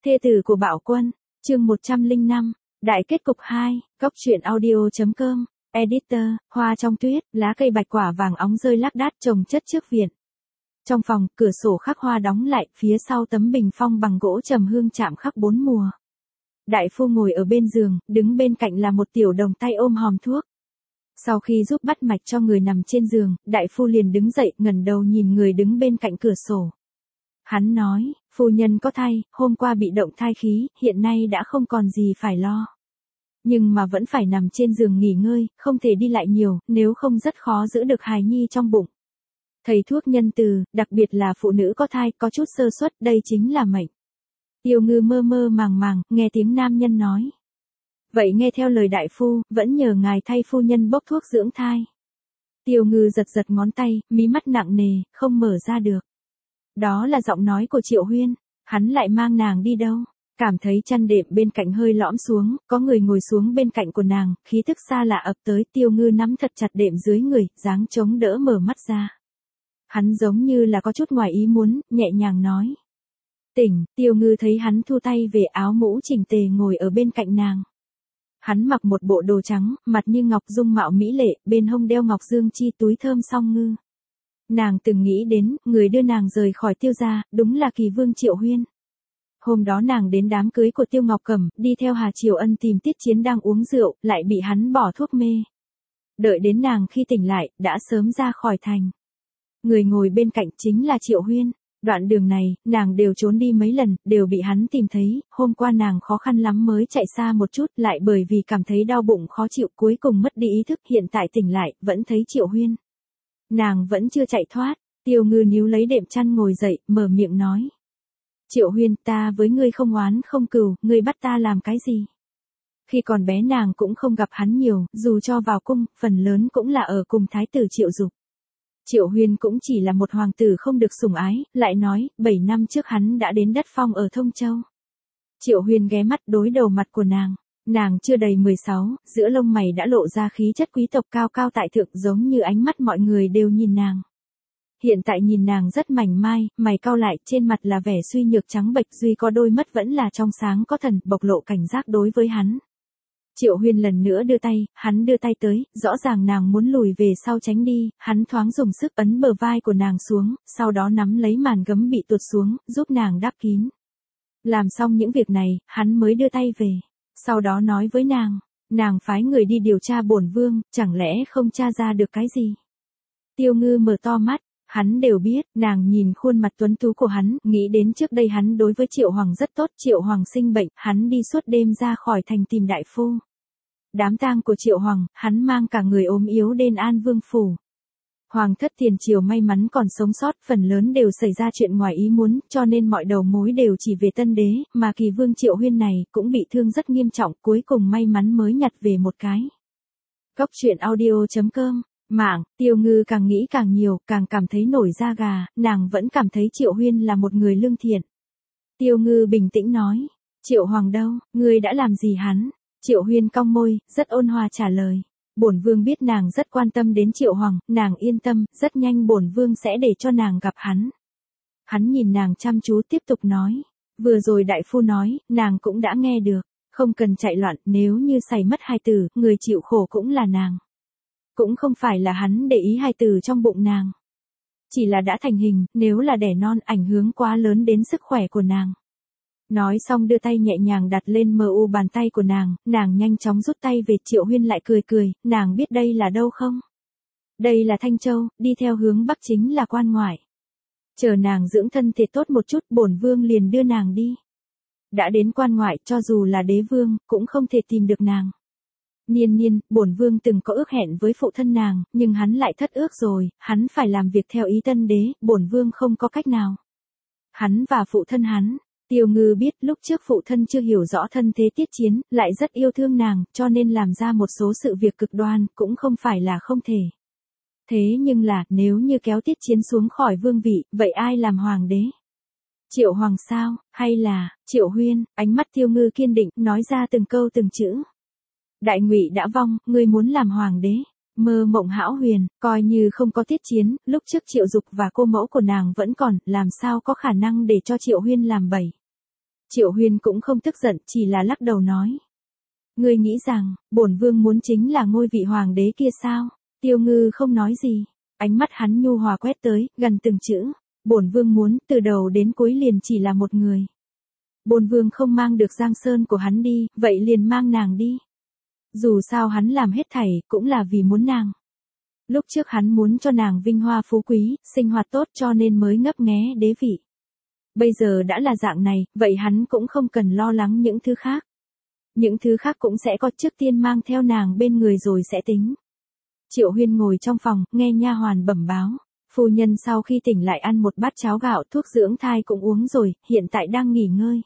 Thê tử của Bảo Quân, chương 105, đại kết cục 2, Cóc truyện audio.com, editor, hoa trong tuyết, lá cây bạch quả vàng óng rơi lác đác trồng chất trước viện. Trong phòng, cửa sổ khắc hoa đóng lại, phía sau tấm bình phong bằng gỗ trầm hương chạm khắc 4 mùa. Đại phu ngồi ở bên giường, đứng bên cạnh là một tiểu đồng tay ôm hòm thuốc. Sau khi giúp bắt mạch cho người nằm trên giường, đại phu liền đứng dậy, ngẩng đầu nhìn người đứng bên cạnh cửa sổ. Hắn nói, phu nhân có thai, hôm qua bị động thai khí, hiện nay đã không còn gì phải lo. Nhưng mà vẫn phải nằm trên giường nghỉ ngơi, không thể đi lại nhiều, nếu không rất khó giữ được hài nhi trong bụng. Thầy thuốc nhân từ, đặc biệt là phụ nữ có thai, có chút sơ suất, đây chính là mệnh. Tiêu Ngư mơ mơ màng màng, nghe tiếng nam nhân nói. Vậy nghe theo lời đại phu, vẫn nhờ ngài thay phu nhân bốc thuốc dưỡng thai. Tiêu Ngư giật giật ngón tay, mí mắt nặng nề, không mở ra được. Đó là giọng nói của Triệu Huyên, hắn lại mang nàng đi đâu? Cảm thấy chăn đệm bên cạnh hơi lõm xuống, có người ngồi xuống bên cạnh của nàng, khí thức xa lạ ập tới, Tiêu Ngư nắm thật chặt đệm dưới người, dáng chống đỡ mở mắt ra. Hắn giống như là có chút ngoài ý muốn, nhẹ nhàng nói. Tỉnh, Tiêu Ngư thấy hắn thu tay về, áo mũ chỉnh tề ngồi ở bên cạnh nàng. Hắn mặc một bộ đồ trắng, mặt như ngọc, dung mạo mỹ lệ, bên hông đeo ngọc dương chi, túi thơm song ngư. Nàng từng nghĩ đến, người đưa nàng rời khỏi Tiêu gia, đúng là Kỳ Vương Triệu Huyên. Hôm đó nàng đến đám cưới của Tiêu Ngọc Cẩm, đi theo Hà Triều Ân tìm Tiết Chiến đang uống rượu, lại bị hắn bỏ thuốc mê. Đợi đến nàng khi tỉnh lại, đã sớm ra khỏi thành. Người ngồi bên cạnh chính là Triệu Huyên. Đoạn đường này, nàng đều trốn đi mấy lần, đều bị hắn tìm thấy, hôm qua nàng khó khăn lắm mới chạy xa một chút, lại bởi vì cảm thấy đau bụng khó chịu, cuối cùng mất đi ý thức, hiện tại tỉnh lại, vẫn thấy Triệu Huyên. Nàng vẫn chưa chạy thoát, Tiêu Ngư níu lấy đệm chăn ngồi dậy, mở miệng nói. Triệu Huyên, ta với ngươi không oán không cừu, ngươi bắt ta làm cái gì? Khi còn bé nàng cũng không gặp hắn nhiều, dù cho vào cung, phần lớn cũng là ở cùng thái tử Triệu Dục. Triệu Huyên cũng chỉ là một hoàng tử không được sủng ái, lại nói, 7 năm trước hắn đã đến đất phong ở Thông Châu. Triệu Huyên ghé mắt đối đầu mặt của nàng chưa đầy 16, giữa lông mày đã lộ ra khí chất quý tộc cao cao tại thượng, giống như ánh mắt mọi người đều nhìn nàng. Hiện tại nhìn nàng rất mảnh mai, mày cau lại, trên mặt là vẻ suy nhược trắng bệch, duy có đôi mắt vẫn là trong sáng có thần, bộc lộ cảnh giác đối với hắn. Triệu Huyên lần nữa đưa tay, hắn đưa tay tới, rõ ràng nàng muốn lùi về sau tránh đi, hắn thoáng dùng sức ấn bờ vai của nàng xuống, sau đó nắm lấy màn gấm bị tuột xuống, giúp nàng đắp kín. Làm xong những việc này, hắn mới đưa tay về, sau đó nói với nàng phái người đi điều tra bổn vương, chẳng lẽ không tra ra được cái gì? Tiêu Ngư mở to mắt, hắn đều biết, nàng nhìn khuôn mặt tuấn tú của hắn, nghĩ đến trước đây hắn đối với Triệu Hoàng rất tốt, Triệu Hoàng sinh bệnh, hắn đi suốt đêm ra khỏi thành tìm đại phu. Đám tang của Triệu Hoàng, hắn mang cả người ốm yếu đến An Vương phủ. Hoàng thất tiền triều may mắn còn sống sót, phần lớn đều xảy ra chuyện ngoài ý muốn, cho nên mọi đầu mối đều chỉ về Tân Đế, mà Kỳ Vương Triệu Huyên này cũng bị thương rất nghiêm trọng, cuối cùng may mắn mới nhặt về một cái. Cóc truyện audio.com. Mạng, Tiêu Ngư càng nghĩ càng nhiều, càng cảm thấy nổi da gà, nàng vẫn cảm thấy Triệu Huyên là một người lương thiện. Tiêu Ngư bình tĩnh nói, Triệu Hoàng đâu, ngươi đã làm gì hắn? Triệu Huyên cong môi, rất ôn hòa trả lời. Bổn vương biết nàng rất quan tâm đến Triệu Hoàng, nàng yên tâm, rất nhanh bổn vương sẽ để cho nàng gặp hắn. Hắn nhìn nàng chăm chú tiếp tục nói, vừa rồi đại phu nói, nàng cũng đã nghe được, không cần chạy loạn, nếu như xảy mất hài tử, người chịu khổ cũng là nàng. Cũng không phải là hắn để ý hài tử trong bụng nàng. Chỉ là đã thành hình, nếu là đẻ non ảnh hưởng quá lớn đến sức khỏe của nàng. Nói xong đưa tay nhẹ nhàng đặt lên bàn tay của nàng nhanh chóng rút tay về. Triệu Huyên lại cười, nàng biết đây là đâu không? Đây là Thanh Châu, đi theo hướng bắc chính là quan ngoại. Chờ nàng dưỡng thân thể tốt một chút, bổn vương liền đưa nàng đi. Đã đến quan ngoại, cho dù là đế vương, cũng không thể tìm được nàng. Niên, bổn vương từng có ước hẹn với phụ thân nàng, nhưng hắn lại thất ước rồi, hắn phải làm việc theo ý Tân Đế, bổn vương không có cách nào. Hắn và phụ thân hắn, Tiêu Ngư biết lúc trước phụ thân chưa hiểu rõ thân thế Tiết Chiến, lại rất yêu thương nàng, cho nên làm ra một số sự việc cực đoan, cũng không phải là không thể. Thế nhưng là, nếu như kéo Tiết Chiến xuống khỏi vương vị, vậy ai làm hoàng đế? Triệu Hoàng sao, hay là, Triệu Huyên? Ánh mắt Tiêu Ngư kiên định, nói ra từng câu từng chữ. Đại Ngụy đã vong, ngươi muốn làm hoàng đế? Mơ mộng hão huyền, coi như không có Tiết Chiến, lúc trước Triệu Dục và cô mẫu của nàng vẫn còn, làm sao có khả năng để cho Triệu Huyên làm bậy. Triệu Huyên cũng không tức giận, chỉ là lắc đầu nói. Ngươi nghĩ rằng, bổn vương muốn chính là ngôi vị hoàng đế kia sao? Tiêu Ngư không nói gì. Ánh mắt hắn nhu hòa quét tới, gần từng chữ. Bổn vương muốn, từ đầu đến cuối liền chỉ là một người. Bổn vương không mang được Giang Sơn của hắn đi, vậy liền mang nàng đi. Dù sao hắn làm hết thảy, cũng là vì muốn nàng. Lúc trước hắn muốn cho nàng vinh hoa phú quý, sinh hoạt tốt cho nên mới ngấp nghé đế vị. Bây giờ đã là dạng này, vậy hắn cũng không cần lo lắng những thứ khác. Những thứ khác cũng sẽ có, trước tiên mang theo nàng bên người rồi sẽ tính. Triệu Huyên ngồi trong phòng, nghe nha hoàn bẩm báo. Phu nhân sau khi tỉnh lại ăn một bát cháo gạo, thuốc dưỡng thai cũng uống rồi, hiện tại đang nghỉ ngơi.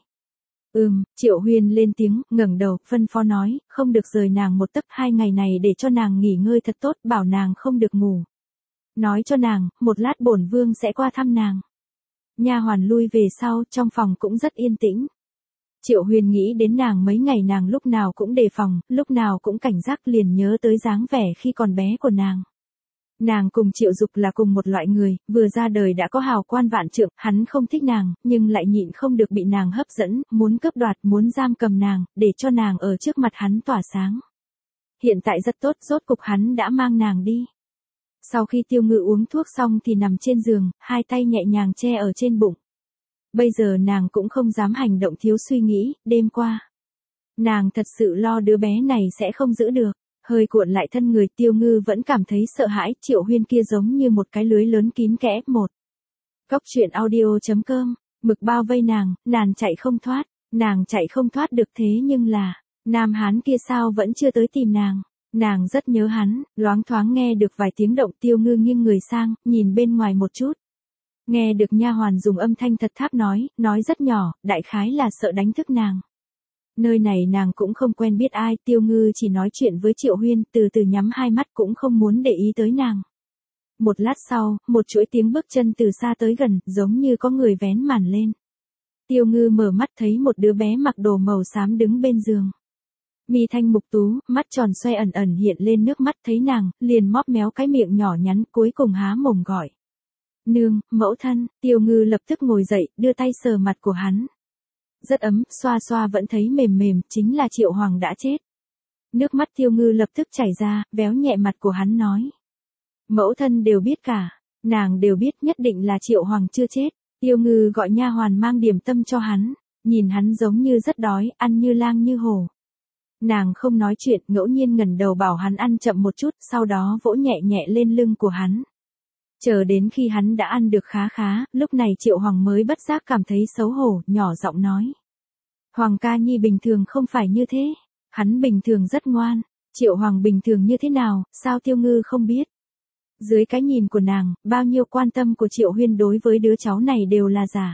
Triệu Huyên lên tiếng, ngẩng đầu, phân phó nói, không được rời nàng một tấc, 2 ngày này để cho nàng nghỉ ngơi thật tốt, bảo nàng không được ngủ. Nói cho nàng, một lát bổn vương sẽ qua thăm nàng. Nha hoàn lui về sau, trong phòng cũng rất yên tĩnh. Triệu Huyên nghĩ đến nàng mấy ngày nàng lúc nào cũng đề phòng, lúc nào cũng cảnh giác, liền nhớ tới dáng vẻ khi còn bé của nàng. Nàng cùng Triệu Dục là cùng một loại người, vừa ra đời đã có hào quan vạn trượng, hắn không thích nàng, nhưng lại nhịn không được bị nàng hấp dẫn, muốn cướp đoạt, muốn giam cầm nàng, để cho nàng ở trước mặt hắn tỏa sáng. Hiện tại rất tốt, rốt cục hắn đã mang nàng đi. Sau khi Tiêu Ngư uống thuốc xong thì nằm trên giường, 2 tay nhẹ nhàng che ở trên bụng. Bây giờ nàng cũng không dám hành động thiếu suy nghĩ, đêm qua. Nàng thật sự lo đứa bé này sẽ không giữ được. Hơi cuộn lại thân người, Tiêu Ngư vẫn cảm thấy sợ hãi, Triệu Huyên kia giống như một cái lưới lớn kín kẽ. Góc truyện audio.com, mực bao vây nàng chạy không thoát, nàng chạy không thoát được, thế nhưng là, nam hán kia sao vẫn chưa tới tìm nàng. Nàng rất nhớ hắn, loáng thoáng nghe được vài tiếng động, Tiêu Ngư nghiêng người sang, nhìn bên ngoài một chút. Nghe được nha hoàn dùng âm thanh thật thấp nói rất nhỏ, đại khái là sợ đánh thức nàng. Nơi này nàng cũng không quen biết ai, Tiêu Ngư chỉ nói chuyện với Triệu Huyên, từ từ nhắm 2 mắt cũng không muốn để ý tới nàng. Một lát sau, một chuỗi tiếng bước chân từ xa tới gần, giống như có người vén màn lên. Tiêu Ngư mở mắt thấy một đứa bé mặc đồ màu xám đứng bên giường. Mi thanh mục tú, mắt tròn xoe ẩn ẩn hiện lên nước mắt, thấy nàng, liền móp méo cái miệng nhỏ nhắn, cuối cùng há mồm gọi. Nương, mẫu thân. Tiêu Ngư lập tức ngồi dậy, đưa tay sờ mặt của hắn. Rất ấm, xoa xoa vẫn thấy mềm mềm, chính là Triệu Hoàng đã chết. Nước mắt Tiêu Ngư lập tức chảy ra, véo nhẹ mặt của hắn nói. Mẫu thân đều biết cả, nàng đều biết, nhất định là Triệu Hoàng chưa chết. Tiêu Ngư gọi nha hoàn mang điểm tâm cho hắn, nhìn hắn giống như rất đói, ăn như lang như hổ. Nàng không nói chuyện, ngẫu nhiên ngẩng đầu bảo hắn ăn chậm một chút, sau đó vỗ nhẹ nhẹ lên lưng của hắn. Chờ đến khi hắn đã ăn được khá khá, lúc này Triệu Hoàng mới bất giác cảm thấy xấu hổ, nhỏ giọng nói. Hoàng ca nhi bình thường không phải như thế, hắn bình thường rất ngoan. Triệu Hoàng bình thường như thế nào, sao Tiêu Ngư không biết? Dưới cái nhìn của nàng, bao nhiêu quan tâm của Triệu Huyên đối với đứa cháu này đều là giả.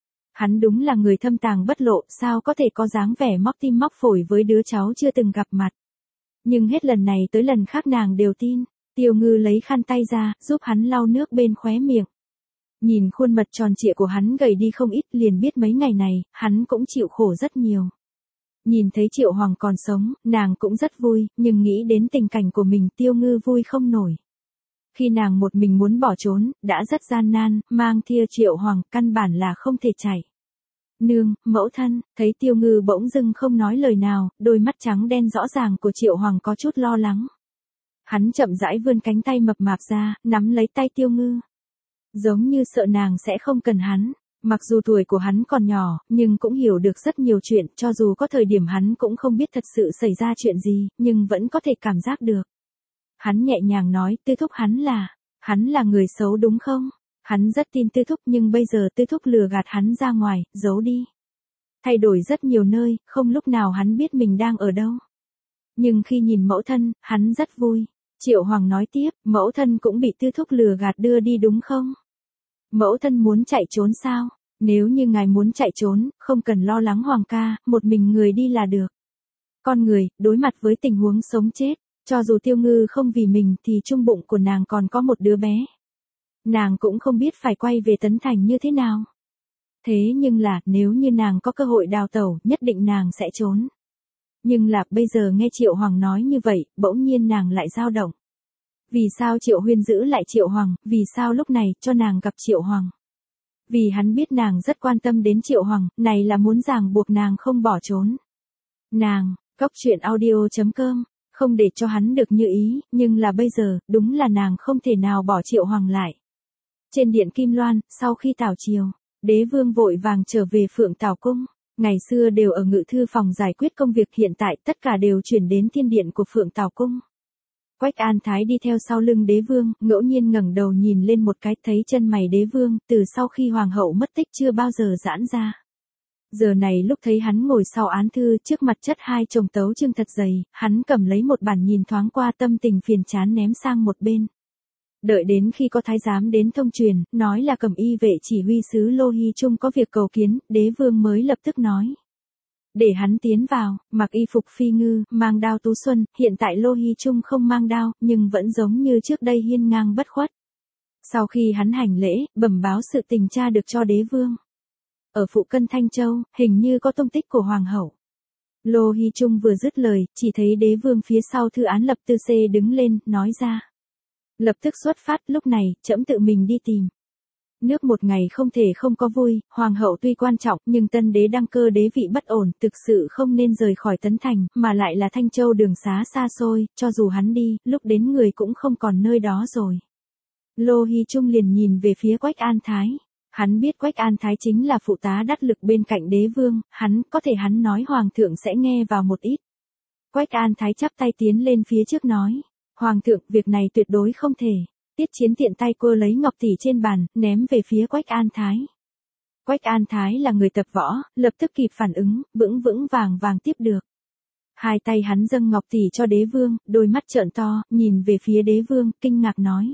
Hắn đúng là người thâm tàng bất lộ, sao có thể có dáng vẻ móc tim móc phổi với đứa cháu chưa từng gặp mặt. Nhưng hết lần này tới lần khác nàng đều tin. Tiêu Ngư lấy khăn tay ra, giúp hắn lau nước bên khóe miệng. Nhìn khuôn mặt tròn trịa của hắn gầy đi không ít, liền biết mấy ngày này, hắn cũng chịu khổ rất nhiều. Nhìn thấy Triệu Hoàng còn sống, nàng cũng rất vui, nhưng nghĩ đến tình cảnh của mình, Tiêu Ngư vui không nổi. Khi nàng một mình muốn bỏ trốn, đã rất gian nan, mang theo Triệu Hoàng, căn bản là không thể chạy. Nương, mẫu thân, thấy Tiêu Ngư bỗng dưng không nói lời nào, đôi mắt trắng đen rõ ràng của Triệu Hoàng có chút lo lắng. Hắn chậm rãi vươn cánh tay mập mạp ra, nắm lấy tay Tiêu Ngư. Giống như sợ nàng sẽ không cần hắn. Mặc dù tuổi của hắn còn nhỏ, nhưng cũng hiểu được rất nhiều chuyện, cho dù có thời điểm hắn cũng không biết thật sự xảy ra chuyện gì, nhưng vẫn có thể cảm giác được. Hắn nhẹ nhàng nói, Tư thúc hắn là người xấu đúng không? Hắn rất tin Tư thúc, nhưng bây giờ Tư thúc lừa gạt hắn ra ngoài, giấu đi. Thay đổi rất nhiều nơi, không lúc nào hắn biết mình đang ở đâu. Nhưng khi nhìn mẫu thân, hắn rất vui. Triệu Hoàng nói tiếp, mẫu thân cũng bị Tư thúc lừa gạt đưa đi đúng không? Mẫu thân muốn chạy trốn sao? Nếu như ngài muốn chạy trốn, không cần lo lắng Hoàng ca, một mình người đi là được. Con người, đối mặt với tình huống sống chết, cho dù Tiêu Ngư không vì mình thì trong bụng của nàng còn có một đứa bé. Nàng cũng không biết phải quay về Tấn Thành như thế nào. Thế nhưng là, nếu như nàng có cơ hội đào tẩu, nhất định nàng sẽ trốn. Nhưng là, bây giờ nghe Triệu Hoàng nói như vậy, bỗng nhiên nàng lại dao động. Vì sao Triệu Huyên giữ lại Triệu Hoàng, vì sao lúc này, cho nàng gặp Triệu Hoàng. Vì hắn biết nàng rất quan tâm đến Triệu Hoàng, này là muốn ràng buộc nàng không bỏ trốn. Nàng, cóc truyện audio.com, không để cho hắn được như ý, nhưng là bây giờ, đúng là nàng không thể nào bỏ Triệu Hoàng lại. Trên điện Kim Loan, sau khi tảo triều, đế vương vội vàng trở về Phượng Tảo Cung. Ngày xưa đều ở ngự thư phòng giải quyết công việc, hiện tại tất cả đều chuyển đến thiên điện của Phượng Tảo Cung. Quách An Thái đi theo sau lưng đế vương, ngẫu nhiên ngẩng đầu nhìn lên một cái, thấy chân mày đế vương, từ sau khi hoàng hậu mất tích chưa bao giờ giãn ra. Giờ này lúc thấy hắn ngồi sau án thư, trước mặt chất hai chồng tấu chương thật dày, hắn cầm lấy một bản nhìn thoáng qua, tâm tình phiền chán ném sang một bên. Đợi đến khi có thái giám đến thông truyền, nói là Cẩm Y vệ chỉ huy sứ Lô Hy Trung có việc cầu kiến, đế vương mới lập tức nói. Để hắn tiến vào, mặc y phục phi ngư, mang đao tú xuân, hiện tại Lô Hy Trung không mang đao, nhưng vẫn giống như trước đây hiên ngang bất khuất. Sau khi hắn hành lễ, bẩm báo sự tình tra được cho đế vương. Ở phụ cân Thanh Châu, hình như có tung tích của hoàng hậu. Lô Hy Trung vừa dứt lời, chỉ thấy đế vương phía sau thư án Lập Tư Xê đứng lên, nói ra. Lập tức xuất phát, lúc này, trẫm tự mình đi tìm. Nước một ngày không thể không có vui, hoàng hậu tuy quan trọng, nhưng tân đế đăng cơ đế vị bất ổn, thực sự không nên rời khỏi Tấn Thành, mà lại là Thanh Châu đường xá xa xôi, cho dù hắn đi, lúc đến người cũng không còn nơi đó rồi. Lô Hy Trung liền nhìn về phía Quách An Thái. Hắn biết Quách An Thái chính là phụ tá đắc lực bên cạnh đế vương, hắn nói hoàng thượng sẽ nghe vào một ít. Quách An Thái chắp tay tiến lên phía trước nói. Hoàng thượng, việc này tuyệt đối không thể. Tiết Chiến tiện tay cô lấy ngọc tỷ trên bàn, ném về phía Quách An Thái. Quách An Thái là người tập võ, lập tức kịp phản ứng, vững vàng tiếp được. Hai tay hắn dâng ngọc tỷ cho đế vương, đôi mắt trợn to, nhìn về phía đế vương, kinh ngạc nói.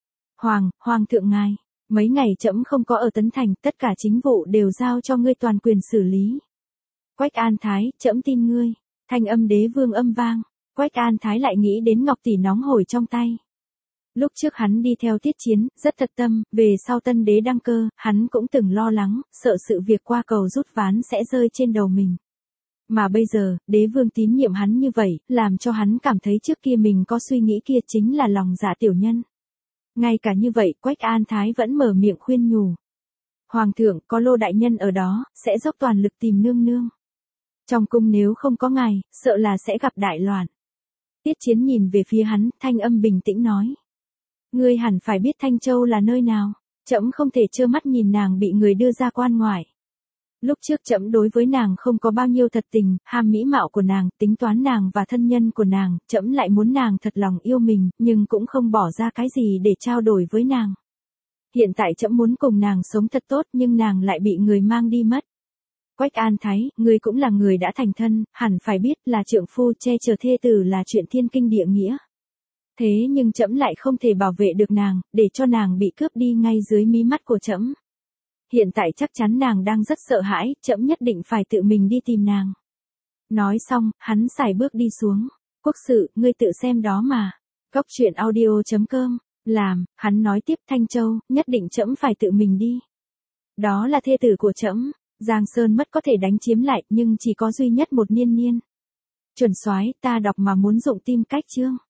Hoàng thượng ngài, mấy ngày trẫm không có ở Tấn Thành, tất cả chính vụ đều giao cho ngươi toàn quyền xử lý. Quách An Thái, trẫm tin ngươi. Thanh âm đế vương âm vang. Quách An Thái lại nghĩ đến ngọc tỷ nóng hổi trong tay. Lúc trước hắn đi theo Tiết Chiến, rất thật tâm, về sau tân đế đăng cơ, hắn cũng từng lo lắng, sợ sự việc qua cầu rút ván sẽ rơi trên đầu mình. Mà bây giờ, đế vương tín nhiệm hắn như vậy, làm cho hắn cảm thấy trước kia mình có suy nghĩ kia chính là lòng dạ tiểu nhân. Ngay cả như vậy, Quách An Thái vẫn mở miệng khuyên nhủ. Hoàng thượng, có Lô đại nhân ở đó, sẽ dốc toàn lực tìm nương nương. Trong cung nếu không có ngài, sợ là sẽ gặp đại loạn. Tiết Chiến nhìn về phía hắn, thanh âm bình tĩnh nói. Ngươi hẳn phải biết Thanh Châu là nơi nào, trẫm không thể trơ mắt nhìn nàng bị người đưa ra quan ngoại. Lúc trước trẫm đối với nàng không có bao nhiêu thật tình, ham mỹ mạo của nàng, tính toán nàng và thân nhân của nàng, trẫm lại muốn nàng thật lòng yêu mình, nhưng cũng không bỏ ra cái gì để trao đổi với nàng. Hiện tại trẫm muốn cùng nàng sống thật tốt, nhưng nàng lại bị người mang đi mất. Quách An Thái, ngươi cũng là người đã thành thân, hẳn phải biết là trượng phu che chở thê tử là chuyện thiên kinh địa nghĩa. Thế nhưng trẫm lại không thể bảo vệ được nàng, để cho nàng bị cướp đi ngay dưới mí mắt của trẫm. Hiện tại chắc chắn nàng đang rất sợ hãi, trẫm nhất định phải tự mình đi tìm nàng. Nói xong, hắn sải bước đi xuống. Quốc sự, ngươi tự xem đó mà. Cóc truyện audio.com, làm, hắn nói tiếp Thanh Châu, nhất định trẫm phải tự mình đi. Đó là thê tử của trẫm, Giang Sơn mất có thể đánh chiếm lại, nhưng chỉ có duy nhất một Niên Niên. Chuẩn soái, ta đọc mà muốn dụng tim cách chương.